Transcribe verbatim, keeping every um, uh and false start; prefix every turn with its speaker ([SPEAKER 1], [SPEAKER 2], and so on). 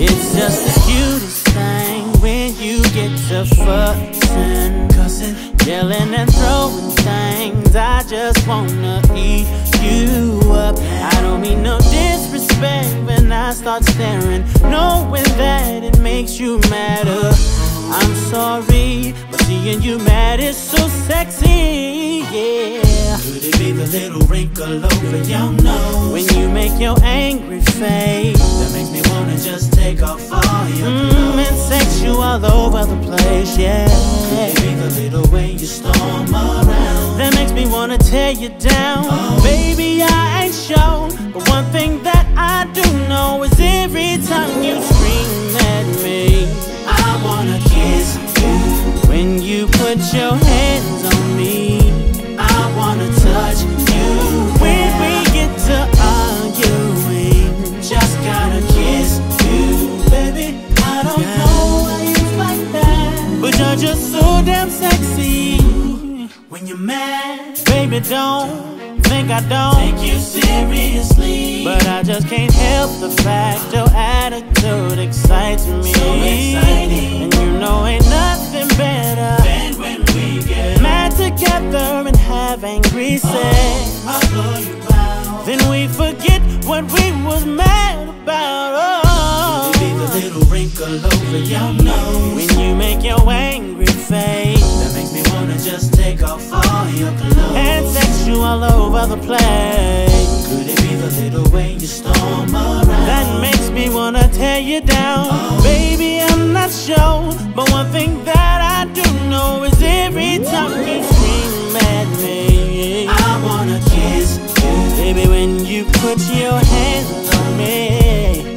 [SPEAKER 1] It's just the cutest thing when you get to fussing, cussing, yelling and throwing things. I just wanna eat you up. I don't mean no disrespect when I start staring, knowing that it makes you madder. I'm sorry, but seeing you mad is so sexy, yeah.
[SPEAKER 2] Could it be the little wrinkle over your nose
[SPEAKER 1] when you make your angry face
[SPEAKER 2] that makes me wanna just take off all your clothes?
[SPEAKER 1] mm, and sex you all over the place, yeah.
[SPEAKER 2] Could it be the little way you storm around
[SPEAKER 1] that makes me wanna tear you down?
[SPEAKER 2] Oh.
[SPEAKER 1] Baby, I ain't shown, but one thing that I do know is every time you scream at me,
[SPEAKER 2] I wanna kiss you.
[SPEAKER 1] when you put your hands on me,
[SPEAKER 2] I wanna touch you.
[SPEAKER 1] when we get to arguing,
[SPEAKER 2] just gotta kiss you, baby. I don't
[SPEAKER 1] yeah.
[SPEAKER 2] know why you like that,
[SPEAKER 1] but you're just so damn sexy.
[SPEAKER 2] when you're mad,
[SPEAKER 1] Baby, don't think I don't
[SPEAKER 2] take you seriously,
[SPEAKER 1] but I just can't help the fact your attitude excites me.
[SPEAKER 2] so exciting.
[SPEAKER 1] And you know ain't nothing better
[SPEAKER 2] And when we get
[SPEAKER 1] mad together and have angry sex,
[SPEAKER 2] oh, I'll blow you out.
[SPEAKER 1] then we forget what we was mad about. Oh,
[SPEAKER 2] Could it be the little wrinkle over your nose
[SPEAKER 1] when you make your angry face
[SPEAKER 2] that makes me wanna just take off all your clothes?
[SPEAKER 1] and sex you all over the place,
[SPEAKER 2] Could it be the little way you storm around
[SPEAKER 1] that makes me wanna tear you down?
[SPEAKER 2] Oh.
[SPEAKER 1] Baby, I'm not sure, but one thing that I do know is every time you scream at me,
[SPEAKER 2] I wanna kiss you.
[SPEAKER 1] baby, when you put your hands on me,